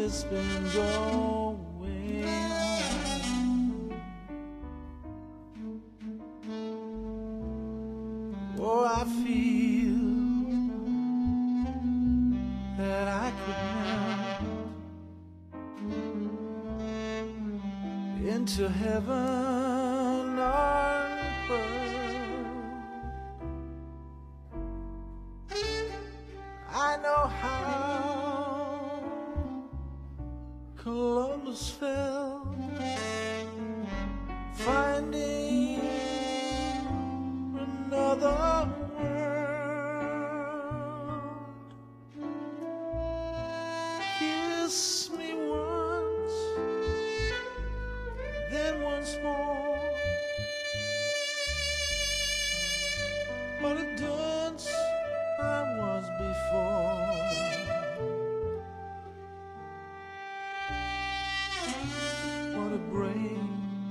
this been going on? Oh, I feel that I could melt into heaven on earth. I know how Columbus fell, finding another world. Kiss me once, then once more. What a dunce I was before. What a break,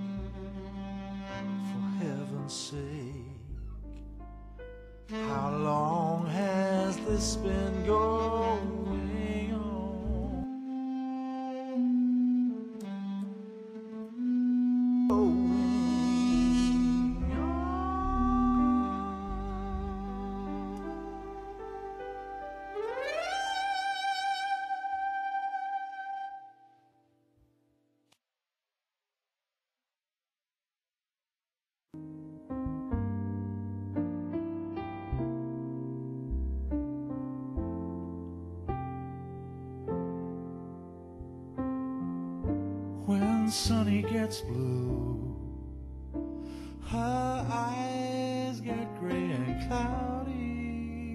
for heaven's sake. How long has this been going on? When Sunny gets blue, her eyes get gray and cloudy.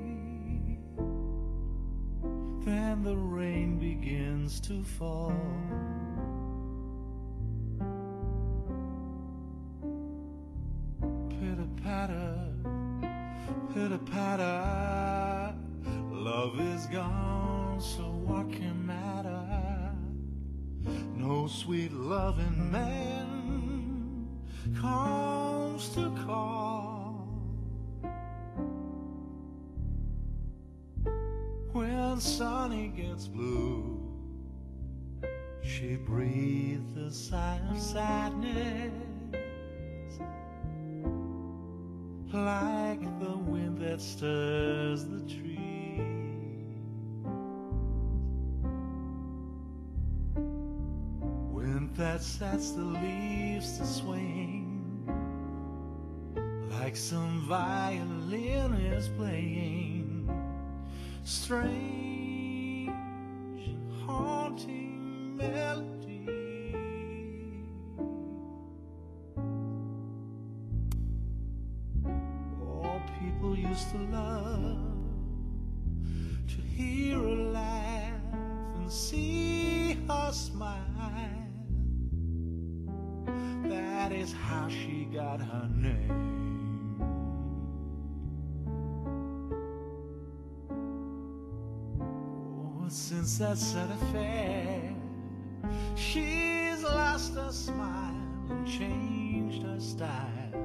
Then the rain begins to fall. Pitter-patter, pitter-patter, love is gone, so what can matter? No sweet loving man comes to call. When Sunny gets blue, she breathes a sigh of sadness, like the wind that stirs the tree. That sets the leaves to swing, like some violin is playing strange and haunting melody. All people used to love to hear her laugh and see her smile. That is how she got her name. Oh, since that sad affair, she's lost her smile and changed her style.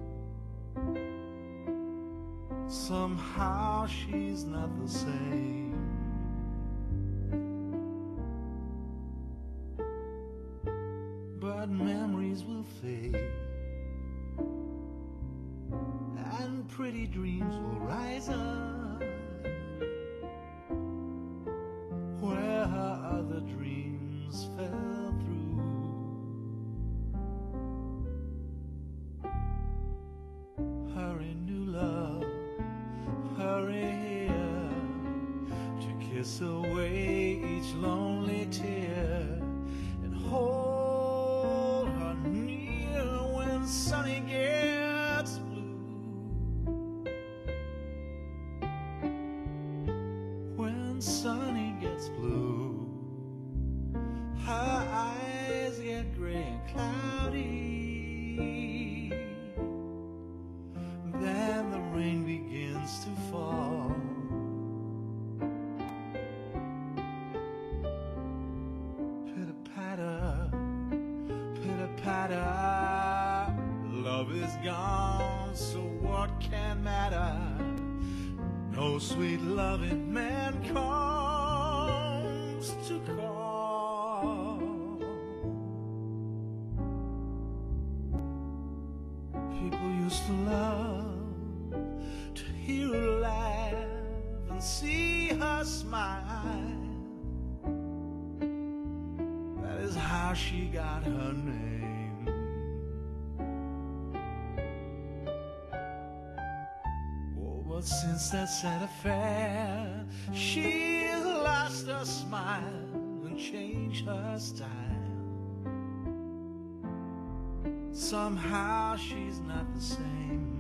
Somehow she's not the same. But memories will fade, and pretty dreams will rise up where her other dreams fell through. Hurry, new love, hurry here to kiss away each lonely tear and hold Sunny gets blue. When Sunny gets blue, her eyes get gray and cloudy. Then the rain begins to fall. Pitter-patter, pitter-patter, love is gone, so what can matter? No sweet loving man comes to call. used to love to hear her laugh and see her smile. That is how she got her name. Oh, but since that sad affair, she lost her smile and changed her style. Somehow she's not the same.